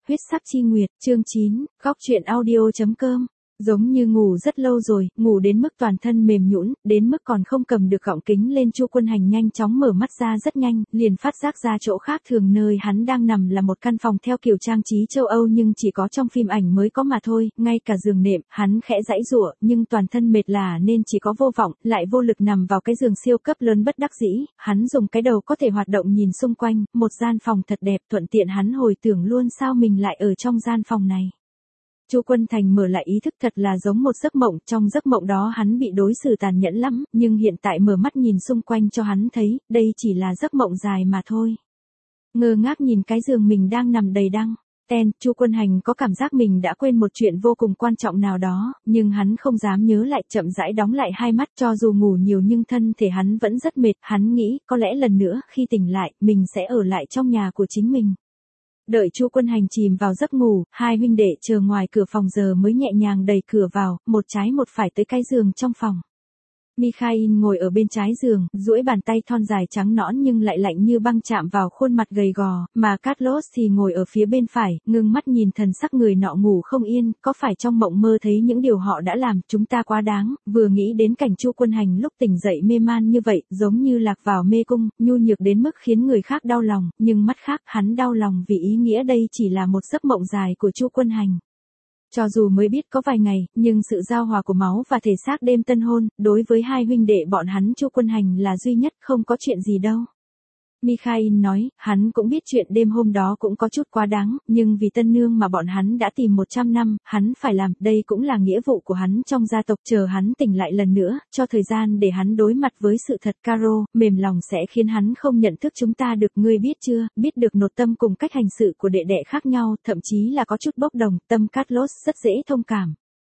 Huyết sắc chi nguyệt, chương 9, góc truyện audio.com. Giống như ngủ rất lâu rồi, ngủ đến mức toàn thân mềm nhũn, đến mức còn không cầm được gọng kính lên. Chu Quân Hành nhanh chóng mở mắt ra rất nhanh, liền phát giác ra chỗ khác thường nơi hắn đang nằm là một căn phòng theo kiểu trang trí châu Âu nhưng chỉ có trong phim ảnh mới có mà thôi, ngay cả giường nệm, hắn khẽ giãy giụa, nhưng toàn thân mệt lả nên chỉ có vô vọng, lại vô lực nằm vào cái giường siêu cấp lớn bất đắc dĩ, hắn dùng cái đầu có thể hoạt động nhìn xung quanh, một gian phòng thật đẹp, thuận tiện hắn hồi tưởng luôn sao mình lại ở trong gian phòng này. Chu Quân Thành mở lại ý thức thật là giống một giấc mộng, trong giấc mộng đó hắn bị đối xử tàn nhẫn lắm, nhưng hiện tại mở mắt nhìn xung quanh cho hắn thấy, đây chỉ là giấc mộng dài mà thôi. Ngơ ngác nhìn cái giường mình đang nằm đầy đăng. Chu Quân Hành có cảm giác mình đã quên một chuyện vô cùng quan trọng nào đó, nhưng hắn không dám nhớ lại, chậm rãi đóng lại hai mắt, cho dù ngủ nhiều nhưng thân thể hắn vẫn rất mệt, hắn nghĩ, có lẽ lần nữa, khi tỉnh lại, mình sẽ ở lại trong nhà của chính mình. Đợi Chu Quân Hành chìm vào giấc ngủ, hai huynh đệ chờ ngoài cửa phòng giờ mới nhẹ nhàng đẩy cửa vào, một trái một phải tới cái giường trong phòng. Mikhail ngồi ở bên trái giường, duỗi bàn tay thon dài trắng nõn nhưng lại lạnh như băng chạm vào khuôn mặt gầy gò, mà Carlos thì ngồi ở phía bên phải, ngưng mắt nhìn thần sắc người nọ ngủ không yên, có phải trong mộng mơ thấy những điều họ đã làm, chúng ta quá đáng, vừa nghĩ đến cảnh Chu Quân Hành lúc tỉnh dậy mê man như vậy, giống như lạc vào mê cung, nhu nhược đến mức khiến người khác đau lòng, nhưng mắt khác, hắn đau lòng vì ý nghĩa đây chỉ là một giấc mộng dài của Chu Quân Hành. Cho dù mới biết có vài ngày, nhưng sự giao hòa của máu và thể xác đêm tân hôn, đối với hai huynh đệ bọn hắn Chu Quân Hành là duy nhất, không có chuyện gì đâu. Mikhail nói, hắn cũng biết chuyện đêm hôm đó cũng có chút quá đáng, nhưng vì tân nương mà bọn hắn đã tìm 100 năm, hắn phải làm, đây cũng là nghĩa vụ của hắn trong gia tộc, chờ hắn tỉnh lại lần nữa, cho thời gian để hắn đối mặt với sự thật. Caro, mềm lòng sẽ khiến hắn không nhận thức chúng ta được, ngươi biết chưa, biết được nội tâm cùng cách hành sự của đệ đệ khác nhau, thậm chí là có chút bốc đồng, tâm Carlos rất dễ thông cảm.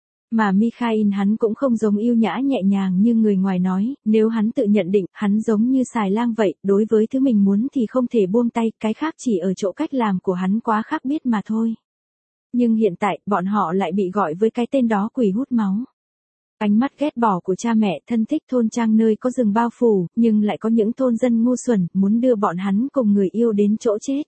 Mà Mikhail hắn cũng không giống yêu nhã nhẹ nhàng như người ngoài nói, nếu hắn tự nhận định, hắn giống như xài lang vậy, đối với thứ mình muốn thì không thể buông tay, cái khác chỉ ở chỗ cách làm của hắn quá khác biết mà thôi. Nhưng hiện tại, bọn họ lại bị gọi với cái tên đó, quỷ hút máu. Ánh mắt ghét bỏ của cha mẹ thân thích thôn trang nơi có rừng bao phủ, nhưng lại có những thôn dân ngu xuẩn, muốn đưa bọn hắn cùng người yêu đến chỗ chết.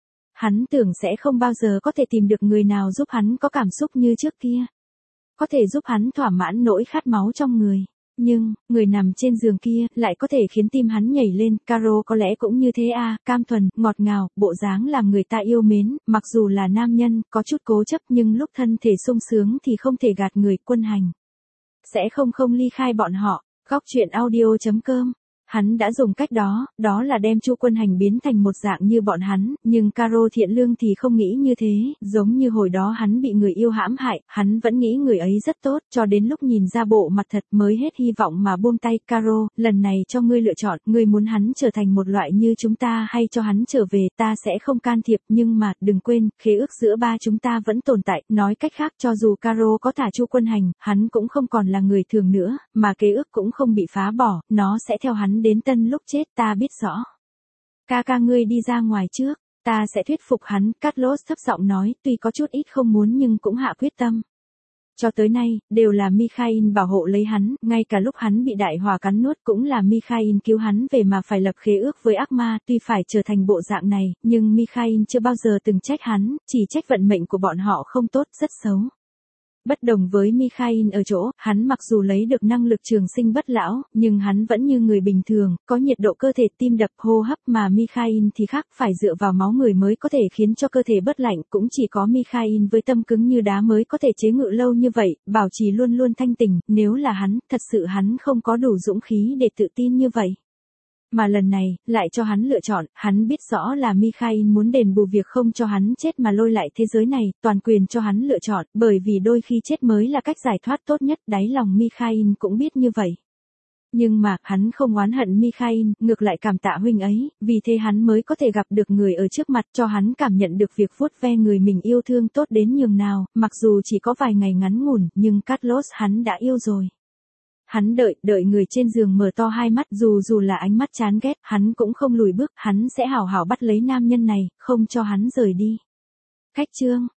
Hắn tưởng sẽ không bao giờ có thể tìm được người nào giúp hắn có cảm xúc như trước kia. Có thể giúp hắn thỏa mãn nỗi khát máu trong người. Nhưng, người nằm trên giường kia, lại có thể khiến tim hắn nhảy lên. Caro có lẽ cũng như thế à, cam thuần, ngọt ngào, bộ dáng làm người ta yêu mến, mặc dù là nam nhân, có chút cố chấp nhưng lúc thân thể sung sướng thì không thể gạt người. Quân Hành sẽ không ly khai bọn họ. Góc truyện audio.com. Hắn đã dùng cách đó, đó là đem Chu Quân Hành biến thành một dạng như bọn hắn, nhưng Caro thiện lương thì không nghĩ như thế, giống như hồi đó hắn bị người yêu hãm hại, hắn vẫn nghĩ người ấy rất tốt, cho đến lúc nhìn ra bộ mặt thật mới hết hy vọng mà buông tay. Caro, lần này cho ngươi lựa chọn, ngươi muốn hắn trở thành một loại như chúng ta hay cho hắn trở về, ta sẽ không can thiệp, nhưng mà, đừng quên, khế ước giữa ba chúng ta vẫn tồn tại, nói cách khác cho dù Caro có thả Chu Quân Hành, hắn cũng không còn là người thường nữa, mà khế ước cũng không bị phá bỏ, nó sẽ theo hắn đến tân lúc chết, ta biết rõ. Ca ngươi đi ra ngoài trước, ta sẽ thuyết phục hắn. Carlos thấp giọng nói, tuy có chút ít không muốn nhưng cũng hạ quyết tâm. Cho tới nay, đều là Mikhail bảo hộ lấy hắn, ngay cả lúc hắn bị đại hỏa cắn nuốt cũng là Mikhail cứu hắn về mà phải lập khế ước với ác ma, tuy phải trở thành bộ dạng này, nhưng Mikhail chưa bao giờ từng trách hắn, chỉ trách vận mệnh của bọn họ không tốt, rất xấu. Bất đồng với Mikhail ở chỗ, hắn mặc dù lấy được năng lực trường sinh bất lão, nhưng hắn vẫn như người bình thường, có nhiệt độ cơ thể, tim đập, hô hấp, mà Mikhail thì khác, phải dựa vào máu người mới có thể khiến cho cơ thể bớt lạnh, cũng chỉ có Mikhail với tâm cứng như đá mới có thể chế ngự lâu như vậy, bảo trì luôn luôn thanh tỉnh, nếu là hắn, thật sự hắn không có đủ dũng khí để tự tin như vậy. Mà lần này, lại cho hắn lựa chọn, hắn biết rõ là Mikhail muốn đền bù việc không cho hắn chết mà lôi lại thế giới này, toàn quyền cho hắn lựa chọn, bởi vì đôi khi chết mới là cách giải thoát tốt nhất, đáy lòng Mikhail cũng biết như vậy. Nhưng mà, hắn không oán hận Mikhail, ngược lại cảm tạ huynh ấy, vì thế hắn mới có thể gặp được người ở trước mặt, cho hắn cảm nhận được việc vuốt ve người mình yêu thương tốt đến nhường nào, mặc dù chỉ có vài ngày ngắn ngủn, nhưng Carlos hắn đã yêu rồi. Hắn đợi người trên giường mở to hai mắt, dù là ánh mắt chán ghét, hắn cũng không lùi bước, hắn sẽ hảo hảo bắt lấy nam nhân này, không cho hắn rời đi. Khách chương.